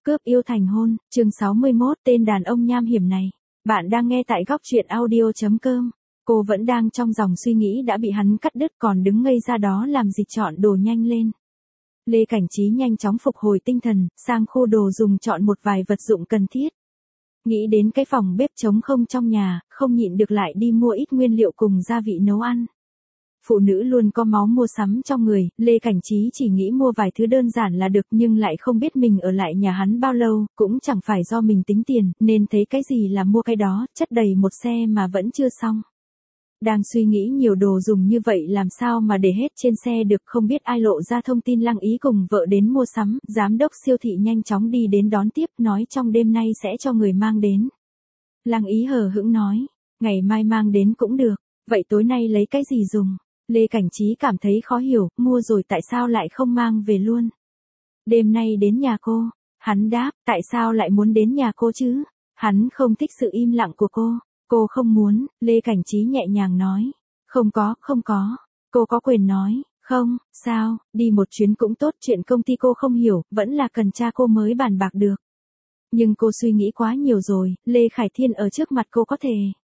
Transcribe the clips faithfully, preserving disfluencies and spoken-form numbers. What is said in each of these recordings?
Cướp yêu thành hôn, chương sáu mươi mốt, tên đàn ông nham hiểm này. Bạn đang nghe tại góc truyện audio chấm com. Cô vẫn đang trong dòng suy nghĩ đã bị hắn cắt đứt, còn đứng ngây ra đó làm gì, chọn đồ nhanh lên. Lê Cảnh Trí nhanh chóng phục hồi tinh thần, sang khu đồ dùng chọn một vài vật dụng cần thiết. Nghĩ đến cái phòng bếp trống không trong nhà, không nhịn được lại đi mua ít nguyên liệu cùng gia vị nấu ăn. Phụ nữ luôn có máu mua sắm trong người, Lê Cảnh Trí chỉ nghĩ mua vài thứ đơn giản là được, nhưng lại không biết mình ở lại nhà hắn bao lâu, cũng chẳng phải do mình tính tiền, nên thấy cái gì là mua cái đó, chất đầy một xe mà vẫn chưa xong. Đang suy nghĩ nhiều đồ dùng như vậy làm sao mà để hết trên xe được, không biết ai lộ ra thông tin Lăng Ý cùng vợ đến mua sắm, giám đốc siêu thị nhanh chóng đi đến đón tiếp, nói trong đêm nay sẽ cho người mang đến. Lăng Ý hờ hững nói, ngày mai mang đến cũng được, vậy tối nay lấy cái gì dùng? Lê Cảnh Trí cảm thấy khó hiểu, mua rồi tại sao lại không mang về luôn? Đêm nay đến nhà cô, hắn đáp, tại sao lại muốn đến nhà cô chứ? Hắn không thích sự im lặng của cô, cô không muốn, Lê Cảnh Trí nhẹ nhàng nói, không có, không có, cô có quyền nói, không, sao, đi một chuyến cũng tốt, chuyện công ty cô không hiểu, vẫn là cần cha cô mới bàn bạc được. Nhưng cô suy nghĩ quá nhiều rồi, Lê Khải Thiên ở trước mặt cô có thể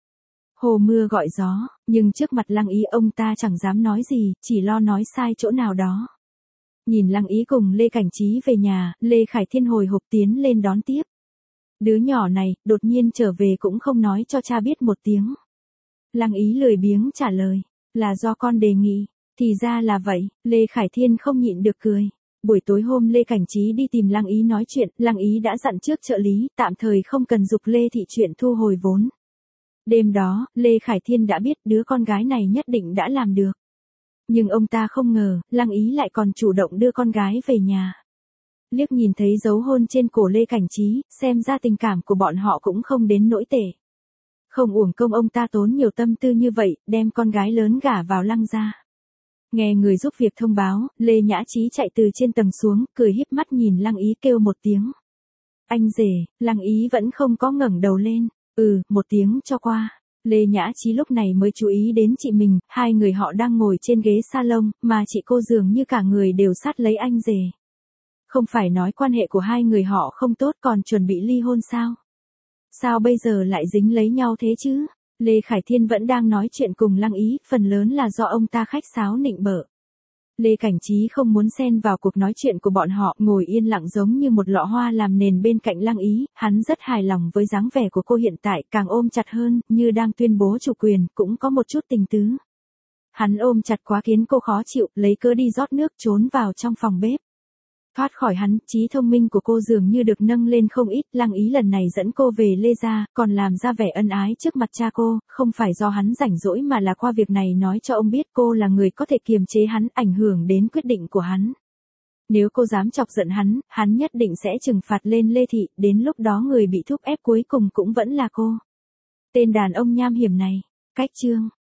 hồ mưa gọi gió, nhưng trước mặt Lăng Ý ông ta chẳng dám nói gì, chỉ lo nói sai chỗ nào đó. Nhìn Lăng Ý cùng Lê Cảnh Trí về nhà, Lê Khải Thiên hồi hộp tiến lên đón tiếp. Đứa nhỏ này, đột nhiên trở về cũng không nói cho cha biết một tiếng. Lăng Ý lười biếng trả lời, là do con đề nghị, thì ra là vậy, Lê Khải Thiên không nhịn được cười. Buổi tối hôm Lê Cảnh Trí đi tìm Lăng Ý nói chuyện, Lăng Ý đã dặn trước trợ lý, tạm thời không cần giục Lê Thị chuyện thu hồi vốn. Đêm đó, Lê Khải Thiên đã biết đứa con gái này nhất định đã làm được. Nhưng ông ta không ngờ, Lăng Ý lại còn chủ động đưa con gái về nhà. Liếc nhìn thấy dấu hôn trên cổ Lê Cảnh Trí, xem ra tình cảm của bọn họ cũng không đến nỗi tệ. Không uổng công ông ta tốn nhiều tâm tư như vậy, đem con gái lớn gả vào Lăng gia. Nghe người giúp việc thông báo, Lê Nhã Trí chạy từ trên tầng xuống, cười híp mắt nhìn Lăng Ý kêu một tiếng. Anh rể, Lăng Ý vẫn không có ngẩng đầu lên. Ừ, một tiếng cho qua. Lê Nhã Trí lúc này mới chú ý đến chị mình, hai người họ đang ngồi trên ghế salon, mà chị cô dường như cả người đều sát lấy anh rể. Không phải nói quan hệ của hai người họ không tốt còn chuẩn bị ly hôn sao? Sao bây giờ lại dính lấy nhau thế chứ? Lê Khải Thiên vẫn đang nói chuyện cùng Lăng Ý, phần lớn là do ông ta khách sáo nịnh bợ. Lê Cảnh Trí không muốn xen vào cuộc nói chuyện của bọn họ, ngồi yên lặng giống như một lọ hoa làm nền bên cạnh Lăng Ý, hắn rất hài lòng với dáng vẻ của cô hiện tại, càng ôm chặt hơn, như đang tuyên bố chủ quyền, cũng có một chút tình tứ. Hắn ôm chặt quá khiến cô khó chịu, lấy cớ đi rót nước trốn vào trong phòng bếp. Thoát khỏi hắn, trí thông minh của cô dường như được nâng lên không ít, Lăng Ý lần này dẫn cô về Lê gia, còn làm ra vẻ ân ái trước mặt cha cô, không phải do hắn rảnh rỗi mà là qua việc này nói cho ông biết cô là người có thể kiềm chế hắn, ảnh hưởng đến quyết định của hắn. Nếu cô dám chọc giận hắn, hắn nhất định sẽ trừng phạt lên Lê Thị, đến lúc đó người bị thúc ép cuối cùng cũng vẫn là cô. Tên đàn ông nham hiểm này. Cách chương